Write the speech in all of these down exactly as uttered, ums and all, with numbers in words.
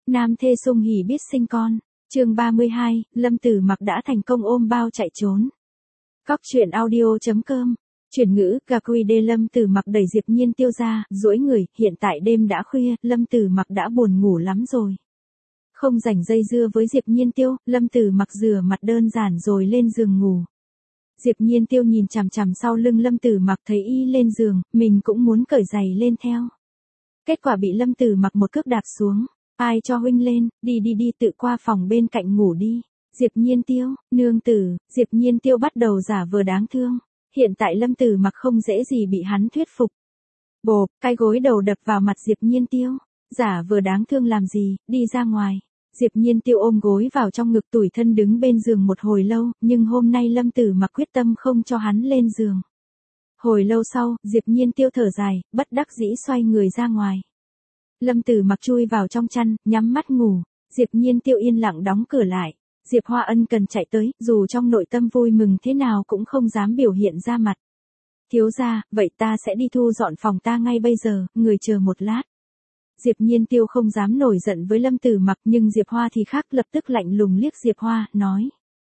Nam thê sung hỉ biết sinh con. Chương ba mươi hai, Lâm Tử Mặc đã thành công ôm bao chạy trốn. Cóc truyện audio.com. Chuyển ngữ, gà quy đê Lâm Tử Mặc đẩy Diệp Nhiên Tiêu ra, duỗi người, hiện tại đêm đã khuya, Lâm Tử Mặc đã buồn ngủ lắm rồi. Không rảnh dây dưa với Diệp Nhiên Tiêu, Lâm Tử Mặc rửa mặt đơn giản rồi lên giường ngủ. Diệp Nhiên Tiêu nhìn chằm chằm sau lưng Lâm Tử Mặc, thấy y lên giường, mình cũng muốn cởi giày lên theo. Kết quả bị Lâm Tử Mặc một cước đạp xuống. Ai cho huynh lên, đi đi đi tự qua phòng bên cạnh ngủ đi. Diệp Nhiên Tiêu, nương tử, Diệp Nhiên Tiêu bắt đầu giả vờ đáng thương. Hiện tại Lâm Tử Mặc không dễ gì bị hắn thuyết phục. Bộp, cái gối đầu đập vào mặt Diệp Nhiên Tiêu. Giả vờ đáng thương làm gì, đi ra ngoài. Diệp Nhiên Tiêu ôm gối vào trong ngực tủi thân đứng bên giường một hồi lâu, nhưng hôm nay Lâm Tử Mặc quyết tâm không cho hắn lên giường. Hồi lâu sau, Diệp Nhiên Tiêu thở dài, bất đắc dĩ xoay người ra ngoài. Lâm Tử Mặc chui vào trong chăn, nhắm mắt ngủ. Diệp Nhiên Tiêu yên lặng đóng cửa lại. Diệp Hoa ân cần chạy tới, dù trong nội tâm vui mừng thế nào cũng không dám biểu hiện ra mặt. Thiếu gia, vậy ta sẽ đi thu dọn phòng ta ngay bây giờ, người chờ một lát. Diệp Nhiên Tiêu không dám nổi giận với Lâm Tử Mặc, nhưng Diệp Hoa thì khác, lập tức lạnh lùng liếc Diệp Hoa, nói.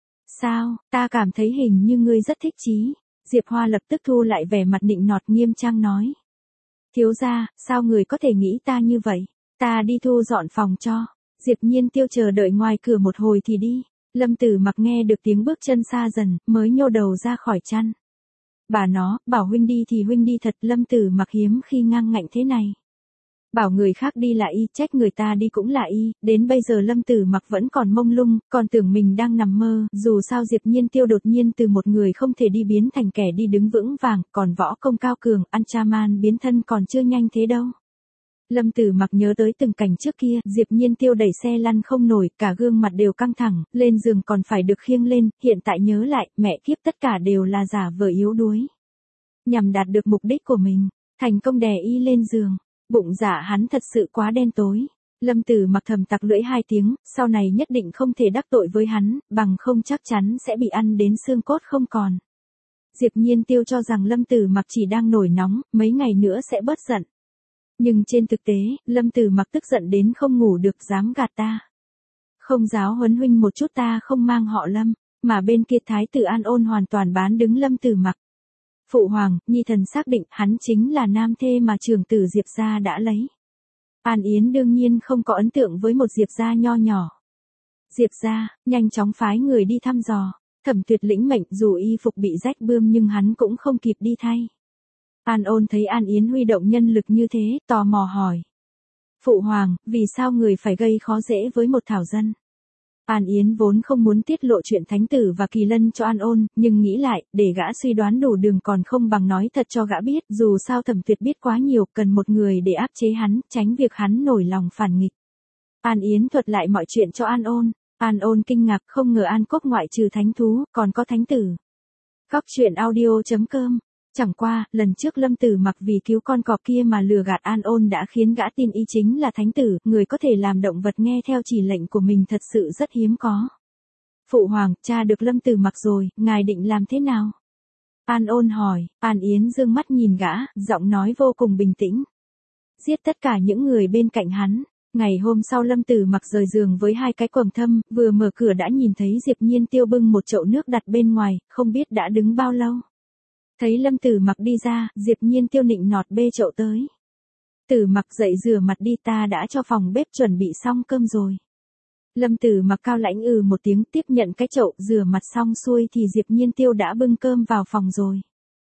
Sao, ta cảm thấy hình như ngươi rất thích chí. Diệp Hoa lập tức thu lại vẻ mặt nịnh nọt nghiêm trang nói. Thiếu gia, sao người có thể nghĩ ta như vậy? Ta đi thu dọn phòng cho. Diệp Nhiên Tiêu chờ đợi ngoài cửa một hồi thì đi. Lâm Tử Mặc nghe được tiếng bước chân xa dần, mới nhô đầu ra khỏi chăn. Bà nó, bảo huynh đi thì huynh đi thật. Lâm Tử Mặc hiếm khi ngang ngạnh thế này. Bảo người khác đi là y, trách người ta đi cũng là y. Đến bây giờ Lâm Tử Mặc vẫn còn mông lung, còn tưởng mình đang nằm mơ. Dù sao Diệp Nhiên Tiêu đột nhiên từ một người không thể đi biến thành kẻ đi đứng vững vàng, còn võ công cao cường, ăn cha man biến thân còn chưa nhanh thế đâu. Lâm Tử Mặc nhớ tới từng cảnh trước kia, Diệp Nhiên Tiêu đẩy xe lăn không nổi, cả gương mặt đều căng thẳng, lên giường còn phải được khiêng lên, hiện tại nhớ lại, mẹ kiếp tất cả đều là giả vờ yếu đuối. Nhằm đạt được mục đích của mình, thành công đè y lên giường. Bụng dạ hắn thật sự quá đen tối. Lâm Tử Mặc thầm tặc lưỡi hai tiếng, sau này nhất định không thể đắc tội với hắn, bằng không chắc chắn sẽ bị ăn đến xương cốt không còn. Diệp Nhiên Tiêu cho rằng Lâm Tử Mặc chỉ đang nổi nóng, mấy ngày nữa sẽ bớt giận. Nhưng trên thực tế, Lâm Tử Mặc tức giận đến không ngủ được, dám gạt ta. Không giáo huấn huynh một chút ta không mang họ Lâm, mà bên kia Thái tử An Ôn hoàn toàn bán đứng Lâm Tử Mặc. Phụ hoàng, nhi thần xác định hắn chính là nam thê mà trưởng tử Diệp gia đã lấy. An Yến đương nhiên không có ấn tượng với một Diệp gia nho nhỏ. Diệp gia, nhanh chóng phái người đi thăm dò. Thẩm Tuyệt lĩnh mệnh, dù y phục bị rách bươm nhưng hắn cũng không kịp đi thay. An Ôn thấy An Yến huy động nhân lực như thế, tò mò hỏi. Phụ hoàng, vì sao người phải gây khó dễ với một thảo dân? An Yến vốn không muốn tiết lộ chuyện Thánh Tử và Kỳ Lân cho An Ôn, nhưng nghĩ lại, để gã suy đoán đủ đường còn không bằng nói thật cho gã biết, dù sao Thẩm Tuyệt biết quá nhiều, cần một người để áp chế hắn, tránh việc hắn nổi lòng phản nghịch. An Yến thuật lại mọi chuyện cho An Ôn. An Ôn kinh ngạc, không ngờ An Quốc ngoại trừ thánh thú, còn có Thánh Tử. Cóc truyện audio.com. Chẳng qua, lần trước Lâm Tử Mặc vì cứu con cọp kia mà lừa gạt An Ôn đã khiến gã tin y chính là Thánh Tử, người có thể làm động vật nghe theo chỉ lệnh của mình thật sự rất hiếm có. Phụ hoàng, cha được Lâm Tử Mặc rồi, ngài định làm thế nào? An Ôn hỏi. An Yến dương mắt nhìn gã, giọng nói vô cùng bình tĩnh. Giết tất cả những người bên cạnh hắn. Ngày hôm sau Lâm Tử Mặc rời giường với hai cái quầng thâm, vừa mở cửa đã nhìn thấy Diệp Nhiên Tiêu bưng một chậu nước đặt bên ngoài, không biết đã đứng bao lâu. Thấy Lâm Tử Mặc đi ra, Diệp Nhiên Tiêu nịnh nọt bê chậu tới. Tử Mặc dậy rửa mặt đi, ta đã cho phòng bếp chuẩn bị xong cơm rồi. Lâm Tử Mặc cao lãnh ừ một tiếng tiếp nhận cái chậu, rửa mặt xong xuôi thì Diệp Nhiên Tiêu đã bưng cơm vào phòng rồi.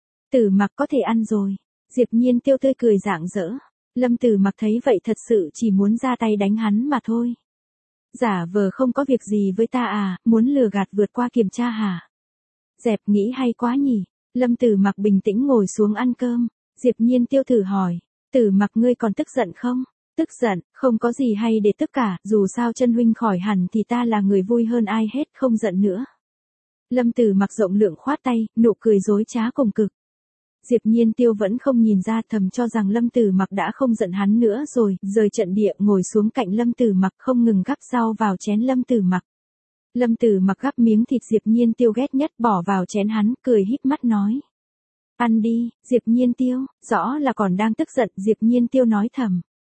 Tử Mặc có thể ăn rồi. Diệp Nhiên Tiêu tươi cười rạng rỡ. Lâm Tử Mặc thấy vậy thật sự chỉ muốn ra tay đánh hắn mà thôi. Giả vờ không có việc gì với ta à, muốn lừa gạt vượt qua kiểm tra hả? Dẹp, nghĩ hay quá nhỉ. Lâm Tử Mặc bình tĩnh ngồi xuống ăn cơm. Diệp Nhiên Tiêu thử hỏi. Tử Mặc ngươi còn tức giận không? Tức giận, không có gì hay để tức cả, dù sao chân huynh khỏi hẳn thì ta là người vui hơn ai hết, không giận nữa. Lâm Tử Mặc rộng lượng khoát tay, nụ cười dối trá cùng cực. Diệp Nhiên Tiêu vẫn không nhìn ra, thầm cho rằng Lâm Tử Mặc đã không giận hắn nữa rồi, rời trận địa ngồi xuống cạnh Lâm Tử Mặc không ngừng gắp rau vào chén Lâm Tử Mặc. Lâm Tử Mặc gắp miếng thịt Diệp Nhiên Tiêu ghét nhất bỏ vào chén hắn, cười híp mắt nói. Ăn đi, Diệp Nhiên Tiêu, rõ là còn đang tức giận, Diệp Nhiên Tiêu nói thầm.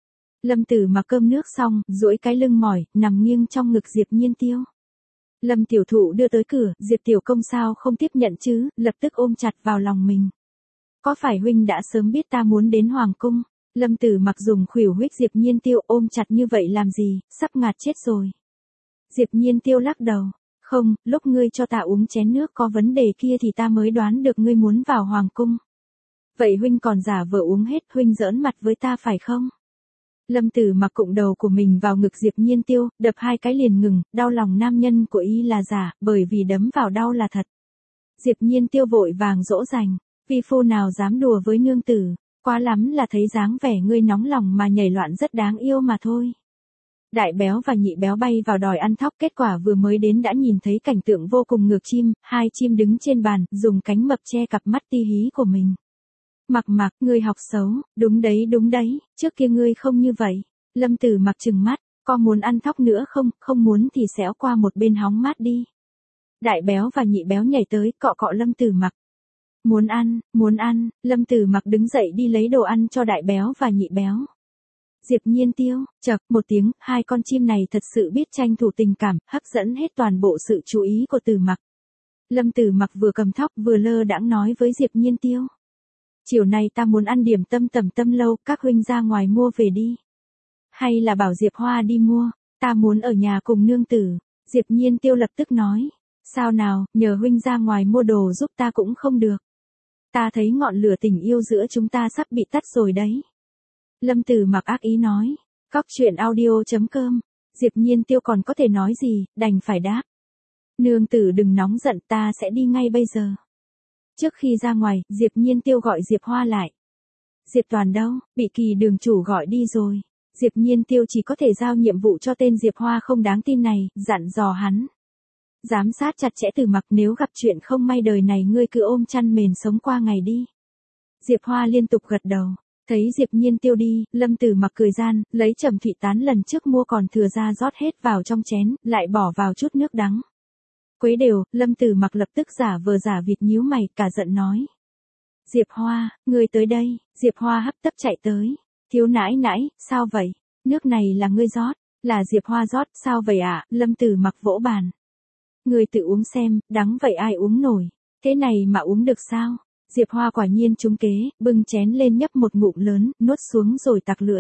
Lâm Tử Mặc cơm nước xong, duỗi cái lưng mỏi, nằm nghiêng trong ngực Diệp Nhiên Tiêu. Lâm tiểu thụ đưa tới cửa, Diệp tiểu công sao không tiếp nhận chứ, lập tức ôm chặt vào lòng mình. Có phải huynh đã sớm biết ta muốn đến hoàng cung? Lâm Tử Mặc dùng khuỷu huyết Diệp Nhiên Tiêu, ôm chặt như vậy làm gì, sắp ngạt chết rồi. Diệp Nhiên Tiêu lắc đầu, không, lúc ngươi cho ta uống chén nước có vấn đề kia thì ta mới đoán được ngươi muốn vào hoàng cung. Vậy huynh còn giả vờ uống hết, huynh giỡn mặt với ta phải không? Lâm Tử Mặc cụng đầu của mình vào ngực Diệp Nhiên Tiêu, đập hai cái liền ngừng, đau lòng nam nhân của y là giả, bởi vì đấm vào đau là thật. Diệp Nhiên Tiêu vội vàng dỗ dành, vi phu nào dám đùa với nương tử, quá lắm là thấy dáng vẻ ngươi nóng lòng mà nhảy loạn rất đáng yêu mà thôi. Đại béo và nhị béo bay vào đòi ăn thóc, kết quả vừa mới đến đã nhìn thấy cảnh tượng vô cùng ngược chim, hai chim đứng trên bàn, dùng cánh mập che cặp mắt ti hí của mình. Mặc Mặc, ngươi học xấu, đúng đấy đúng đấy, trước kia ngươi không như vậy. Lâm Tử Mặc trừng mắt, có muốn ăn thóc nữa không, không muốn thì xéo qua một bên hóng mát đi. Đại béo và nhị béo nhảy tới, cọ cọ Lâm Tử Mặc. Muốn ăn, muốn ăn, Lâm Tử Mặc đứng dậy đi lấy đồ ăn cho đại béo và nhị béo. Diệp Nhiên Tiêu, chậc, một tiếng, hai con chim này thật sự biết tranh thủ tình cảm, hấp dẫn hết toàn bộ sự chú ý của Tử Mặc. Lâm Tử Mặc vừa cầm thóc vừa lơ đãng nói với Diệp Nhiên Tiêu. Chiều nay ta muốn ăn điểm tâm tầm tâm lâu, các huynh ra ngoài mua về đi. Hay là bảo Diệp Hoa đi mua, ta muốn ở nhà cùng nương tử. Diệp Nhiên Tiêu lập tức nói, sao nào, nhờ huynh ra ngoài mua đồ giúp ta cũng không được. Ta thấy ngọn lửa tình yêu giữa chúng ta sắp bị tắt rồi đấy. Lâm Tử Mặc ác ý nói, cóc truyện audio chấm com, Diệp Nhiên Tiêu còn có thể nói gì, đành phải đáp. Nương tử đừng nóng giận, ta sẽ đi ngay bây giờ. Trước khi ra ngoài, Diệp Nhiên Tiêu gọi Diệp Hoa lại. Diệp Toàn đâu, bị Kỳ đường chủ gọi đi rồi. Diệp Nhiên Tiêu chỉ có thể giao nhiệm vụ cho tên Diệp Hoa không đáng tin này, dặn dò hắn. Giám sát chặt chẽ Tử Mặc, nếu gặp chuyện không may đời này ngươi cứ ôm chăn mền sống qua ngày đi. Diệp Hoa liên tục gật đầu. Thấy Diệp Nhiên Tiêu đi, Lâm Tử Mặc cười gian, lấy trầm thủy tán lần trước mua còn thừa ra rót hết vào trong chén, lại bỏ vào chút nước đắng. Quấy đều, Lâm Tử Mặc lập tức giả vờ giả vịt nhíu mày, cả giận nói. Diệp Hoa, ngươi tới đây. Diệp Hoa hấp tấp chạy tới. Thiếu nãi nãi, sao vậy? Nước này là ngươi rót. Là Diệp Hoa rót, sao vậy ạ? À? Lâm Tử Mặc vỗ bàn. Ngươi tự uống xem, đắng vậy ai uống nổi. Thế này mà uống được sao? Diệp Hoa quả nhiên trúng kế, bưng chén lên nhấp một ngụm lớn, nuốt xuống rồi tặc lưỡi.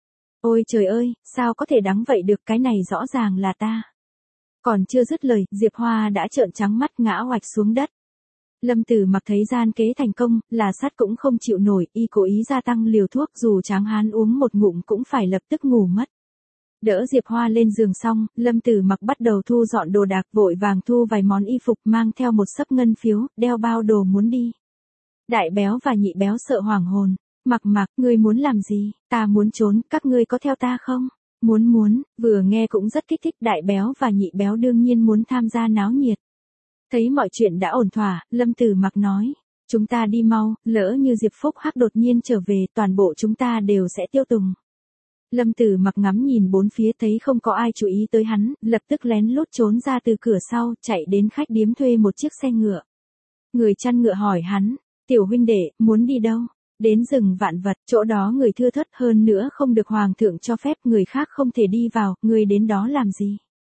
Ôi trời ơi, sao có thể đắng vậy được, cái này rõ ràng là ta. Còn chưa dứt lời, Diệp Hoa đã trợn trắng mắt ngã oạch xuống đất. Lâm Tử Mặc thấy gian kế thành công, là sắt cũng không chịu nổi, y cố ý gia tăng liều thuốc, dù tráng hán uống một ngụm cũng phải lập tức ngủ mất. Đỡ Diệp Hoa lên giường xong, Lâm Tử Mặc bắt đầu thu dọn đồ đạc, vội vàng thu vài món y phục, mang theo một xấp ngân phiếu, đeo bao đồ muốn đi. Đại béo và nhị béo sợ hoảng hồn. Mặc Mặc, ngươi muốn làm gì? Ta muốn trốn, các ngươi có theo ta không? Muốn muốn, vừa nghe cũng rất kích thích, đại béo và nhị béo đương nhiên muốn tham gia náo nhiệt. Thấy mọi chuyện đã ổn thỏa, Lâm Tử Mặc nói, chúng ta đi mau, lỡ như Diệp Phúc Hắc đột nhiên trở về, toàn bộ chúng ta đều sẽ tiêu tùng. Lâm Tử Mặc ngắm nhìn bốn phía thấy không có ai chú ý tới hắn, lập tức lén lút trốn ra từ cửa sau, chạy đến khách điếm thuê một chiếc xe ngựa. Người chăn ngựa hỏi hắn, tiểu huynh đệ, muốn đi đâu? Đến rừng vạn vật, chỗ đó người thưa thớt, hơn nữa không được hoàng thượng cho phép, người khác không thể đi vào, người đến đó làm gì?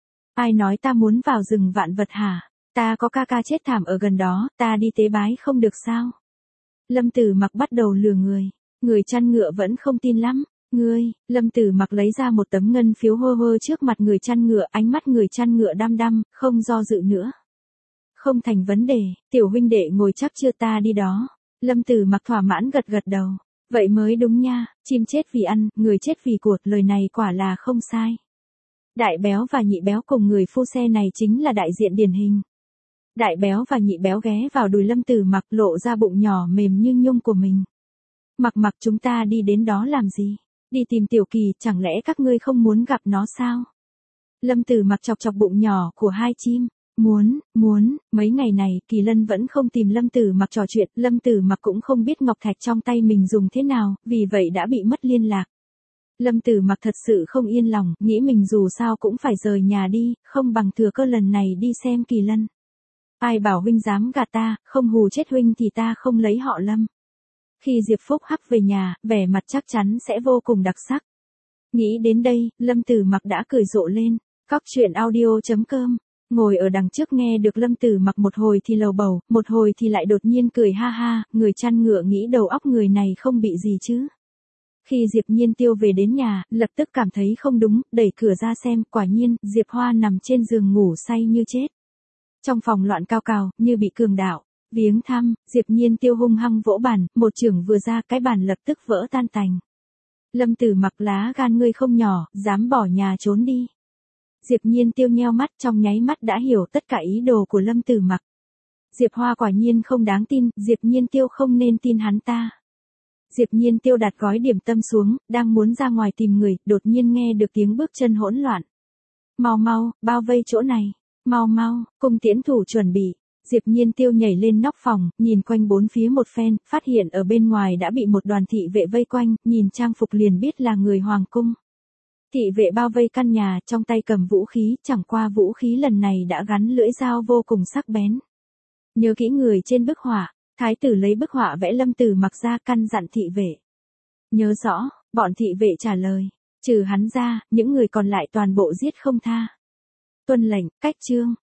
Ai nói ta muốn vào rừng vạn vật hả? Ta có ca ca chết thảm ở gần đó, ta đi tế bái không được sao? Lâm Tử Mặc bắt đầu lừa người, người chăn ngựa vẫn không tin lắm. Ngươi, Lâm Tử Mặc lấy ra một tấm ngân phiếu hơ hơ trước mặt người chăn ngựa, ánh mắt người chăn ngựa đăm đăm, không do dự nữa. Không thành vấn đề, tiểu huynh đệ ngồi chắc chưa, ta đi đó. Lâm Tử Mặc thỏa mãn gật gật đầu. Vậy mới đúng nha, chim chết vì ăn, người chết vì cột, lời này quả là không sai. Đại béo và nhị béo cùng người phu xe này chính là đại diện điển hình. Đại béo và nhị béo ghé vào đùi Lâm Tử Mặc, lộ ra bụng nhỏ mềm như nhung của mình. Mặc Mặc, chúng ta đi đến đó làm gì? Đi tìm Tiểu Kỳ, chẳng lẽ các ngươi không muốn gặp nó sao? Lâm Tử Mặc chọc chọc bụng nhỏ của hai chim. Muốn, muốn, mấy ngày này, Kỳ Lân vẫn không tìm Lâm Tử Mặc trò chuyện, Lâm Tử Mặc cũng không biết ngọc thạch trong tay mình dùng thế nào, vì vậy đã bị mất liên lạc. Lâm Tử Mặc thật sự không yên lòng, nghĩ mình dù sao cũng phải rời nhà đi, không bằng thừa cơ lần này đi xem Kỳ Lân. Ai bảo huynh dám gạt ta, không hù chết huynh thì ta không lấy họ Lâm. Khi Diệp Phúc Hắc về nhà, vẻ mặt chắc chắn sẽ vô cùng đặc sắc. Nghĩ đến đây, Lâm Tử Mặc đã cười rộ lên. Cóc truyện audio.com. Ngồi ở đằng trước nghe được Lâm Tử Mặc một hồi thì lầu bầu, một hồi thì lại đột nhiên cười ha ha, người chăn ngựa nghĩ đầu óc người này không bị gì chứ. Khi Diệp Nhiên Tiêu về đến nhà, lập tức cảm thấy không đúng, đẩy cửa ra xem, quả nhiên, Diệp Hoa nằm trên giường ngủ say như chết. Trong phòng loạn cao cào, như bị cường đạo. Viếng thăm, Diệp Nhiên Tiêu hung hăng vỗ bàn, một chưởng vừa ra cái bàn lập tức vỡ tan tành. Lâm Tử Mặc lá gan ngươi không nhỏ, dám bỏ nhà trốn đi. Diệp Nhiên Tiêu nheo mắt trong nháy mắt đã hiểu tất cả ý đồ của Lâm Tử Mặc. Diệp Hoa quả nhiên không đáng tin, Diệp Nhiên Tiêu không nên tin hắn ta. Diệp Nhiên Tiêu đặt gói điểm tâm xuống, đang muốn ra ngoài tìm người, đột nhiên nghe được tiếng bước chân hỗn loạn. Mau mau, bao vây chỗ này, mau mau, cung tiễn thủ chuẩn bị. Diệp Nhiên Tiêu nhảy lên nóc phòng, nhìn quanh bốn phía một phen, phát hiện ở bên ngoài đã bị một đoàn thị vệ vây quanh, nhìn trang phục liền biết là người hoàng cung. Thị vệ bao vây căn nhà, trong tay cầm vũ khí, chẳng qua vũ khí lần này đã gắn lưỡi dao vô cùng sắc bén. Nhớ kỹ người trên bức họa, thái tử lấy bức họa vẽ Lâm Tử Mặc ra căn dặn thị vệ. Nhớ rõ, bọn thị vệ trả lời, trừ hắn ra, những người còn lại toàn bộ giết không tha. Tuân lệnh, cách chương.